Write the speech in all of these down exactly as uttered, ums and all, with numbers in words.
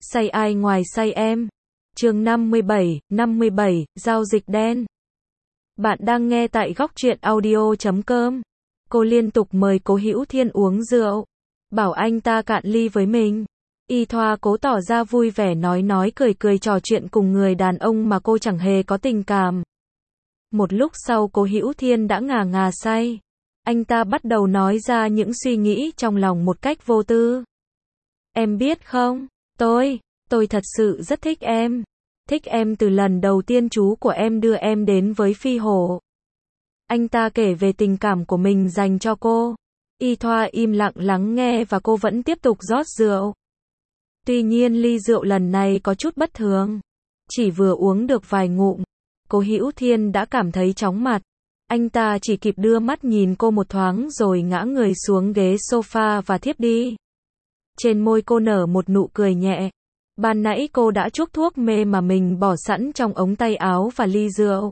Say ai ngoài say em. Chương năm mươi bảy, năm mươi bảy, giao dịch đen. Bạn đang nghe tại góc truyện audio chấm com. Cô liên tục mời Cố Hữu Thiên uống rượu, bảo anh ta cạn ly với mình. Y Thoa cố tỏ ra vui vẻ nói nói cười cười trò chuyện cùng người đàn ông mà cô chẳng hề có tình cảm. Một lúc sau Cố Hữu Thiên đã ngà ngà say. Anh ta bắt đầu nói ra những suy nghĩ trong lòng một cách vô tư. Em biết không, tôi, tôi thật sự rất thích em. Thích em từ lần đầu tiên chú của em đưa em đến với Phi Hổ. Anh ta kể về tình cảm của mình dành cho cô. Y Thoa im lặng lắng nghe và cô vẫn tiếp tục rót rượu. Tuy nhiên ly rượu lần này có chút bất thường. Chỉ vừa uống được vài ngụm, Cố Hữu Thiên đã cảm thấy chóng mặt. Anh ta chỉ kịp đưa mắt nhìn cô một thoáng rồi ngã người xuống ghế sofa và thiếp đi. Trên môi cô nở một nụ cười nhẹ. Ban nãy cô đã chuốc thuốc mê mà mình bỏ sẵn trong ống tay áo và ly rượu.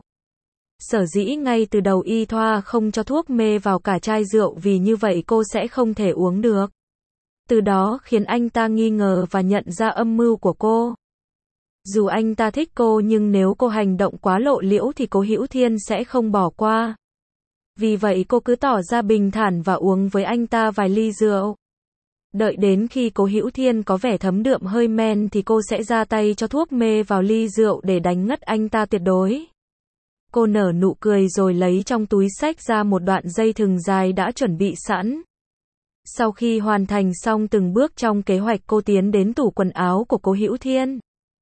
Sở dĩ ngay từ đầu Y Thoa không cho thuốc mê vào cả chai rượu vì như vậy cô sẽ không thể uống được. Từ đó khiến anh ta nghi ngờ và nhận ra âm mưu của cô. Dù anh ta thích cô nhưng nếu cô hành động quá lộ liễu thì Cố Hữu Thiên sẽ không bỏ qua. Vì vậy cô cứ tỏ ra bình thản và uống với anh ta vài ly rượu. Đợi đến khi Cố Hữu Thiên có vẻ thấm đượm hơi men thì cô sẽ ra tay cho thuốc mê vào ly rượu để đánh ngất anh ta tuyệt đối. Cô nở nụ cười rồi lấy trong túi xách ra một đoạn dây thừng dài đã chuẩn bị sẵn. Sau khi hoàn thành xong từng bước trong kế hoạch cô tiến đến tủ quần áo của Cố Hữu Thiên.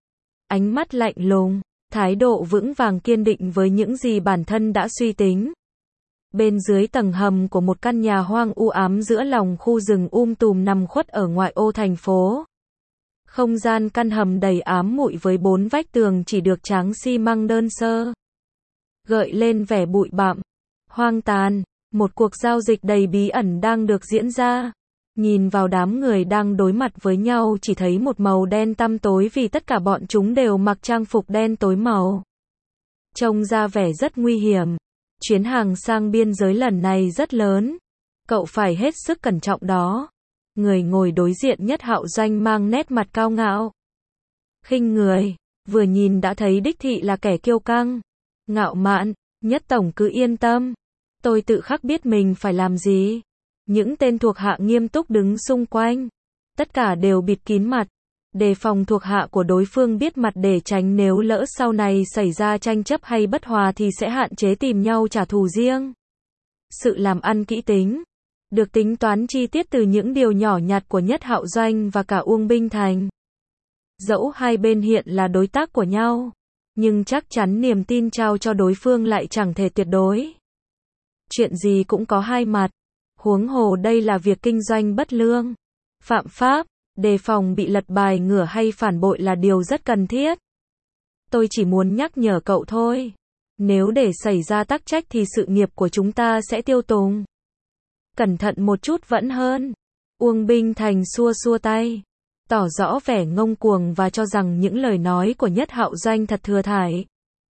Ánh mắt lạnh lùng, thái độ vững vàng kiên định với những gì bản thân đã suy tính. Bên dưới tầng hầm của một căn nhà hoang u ám giữa lòng khu rừng um tùm nằm khuất ở ngoại ô thành phố. Không gian căn hầm đầy ám muội với bốn vách tường chỉ được tráng xi măng đơn sơ. Gợi lên vẻ bụi bặm, hoang tàn, một cuộc giao dịch đầy bí ẩn đang được diễn ra. Nhìn vào đám người đang đối mặt với nhau chỉ thấy một màu đen tăm tối vì tất cả bọn chúng đều mặc trang phục đen tối màu. Trông ra vẻ rất nguy hiểm. Chuyến hàng sang biên giới lần này rất lớn. Cậu phải hết sức cẩn trọng đó. Người ngồi đối diện Nhất Hạo Doanh mang nét mặt cao ngạo. Khinh người, vừa nhìn đã thấy đích thị là kẻ kiêu căng, ngạo mạn. Nhất tổng cứ yên tâm. Tôi tự khắc biết mình phải làm gì. Những tên thuộc hạ nghiêm túc đứng xung quanh. Tất cả đều bịt kín mặt. Đề phòng thuộc hạ của đối phương biết mặt để tránh nếu lỡ sau này xảy ra tranh chấp hay bất hòa thì sẽ hạn chế tìm nhau trả thù riêng. Sự làm ăn kỹ tính, được tính toán chi tiết từ những điều nhỏ nhặt của Nhất Hạo Doanh và cả Uông Binh Thành. Dẫu hai bên hiện là đối tác của nhau, nhưng chắc chắn niềm tin trao cho đối phương lại chẳng thể tuyệt đối. Chuyện gì cũng có hai mặt, huống hồ đây là việc kinh doanh bất lương, phạm pháp. Đề phòng bị lật bài ngửa hay phản bội là điều rất cần thiết. Tôi chỉ muốn nhắc nhở cậu thôi. Nếu để xảy ra tắc trách thì sự nghiệp của chúng ta sẽ tiêu tùng. Cẩn thận một chút vẫn hơn. Uông Binh Thành xua xua tay, tỏ rõ vẻ ngông cuồng và cho rằng những lời nói của Nhất Hạo Doanh thật thừa thải.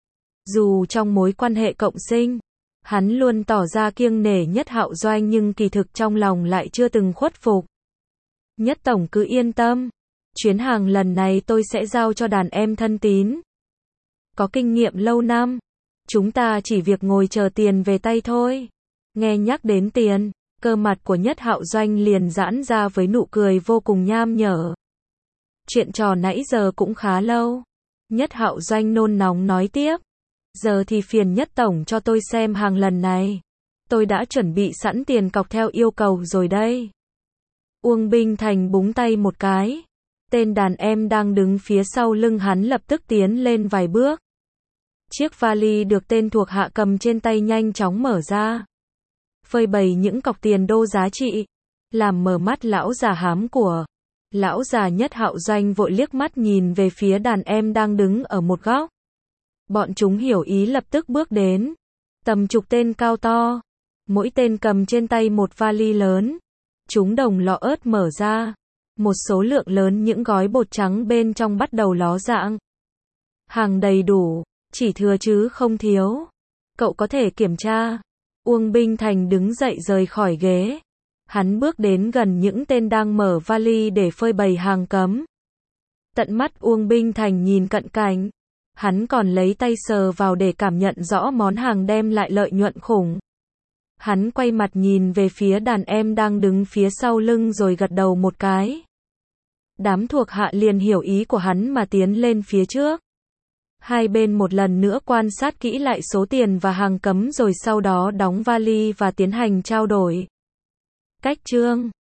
Dù trong mối quan hệ cộng sinh, hắn luôn tỏ ra kiêng nể Nhất Hạo Doanh nhưng kỳ thực trong lòng lại chưa từng khuất phục. Nhất tổng cứ yên tâm. Chuyến hàng lần này tôi sẽ giao cho đàn em thân tín. Có kinh nghiệm lâu năm. Chúng ta chỉ việc ngồi chờ tiền về tay thôi. Nghe nhắc đến tiền, cơ mặt của Nhất Hạo Doanh liền giãn ra với nụ cười vô cùng nham nhở. Chuyện trò nãy giờ cũng khá lâu. Nhất Hạo Doanh nôn nóng nói tiếp. Giờ thì phiền Nhất tổng cho tôi xem hàng lần này. Tôi đã chuẩn bị sẵn tiền cọc theo yêu cầu rồi đây. Uông Binh Thành búng tay một cái. Tên đàn em đang đứng phía sau lưng hắn lập tức tiến lên vài bước. Chiếc vali được tên thuộc hạ cầm trên tay nhanh chóng mở ra. Phơi bày những cọc tiền đô giá trị. Làm mở mắt lão già hám của. Lão già Nhất Hạo Doanh vội liếc mắt nhìn về phía đàn em đang đứng ở một góc. Bọn chúng hiểu ý lập tức bước đến. Tầm chục tên cao to. Mỗi tên cầm trên tay một vali lớn. Chúng đồng lọ ớt mở ra. Một số lượng lớn những gói bột trắng bên trong bắt đầu ló dạng. Hàng đầy đủ, chỉ thừa chứ không thiếu. Cậu có thể kiểm tra. Uông Binh Thành đứng dậy rời khỏi ghế. Hắn bước đến gần những tên đang mở vali để phơi bày hàng cấm. Tận mắt Uông Binh Thành nhìn cận cảnh. Hắn còn lấy tay sờ vào để cảm nhận rõ món hàng đem lại lợi nhuận khủng. Hắn quay mặt nhìn về phía đàn em đang đứng phía sau lưng rồi gật đầu một cái. Đám thuộc hạ liền hiểu ý của hắn mà tiến lên phía trước. Hai bên một lần nữa quan sát kỹ lại số tiền và hàng cấm rồi sau đó đóng vali và tiến hành trao đổi. Cách chương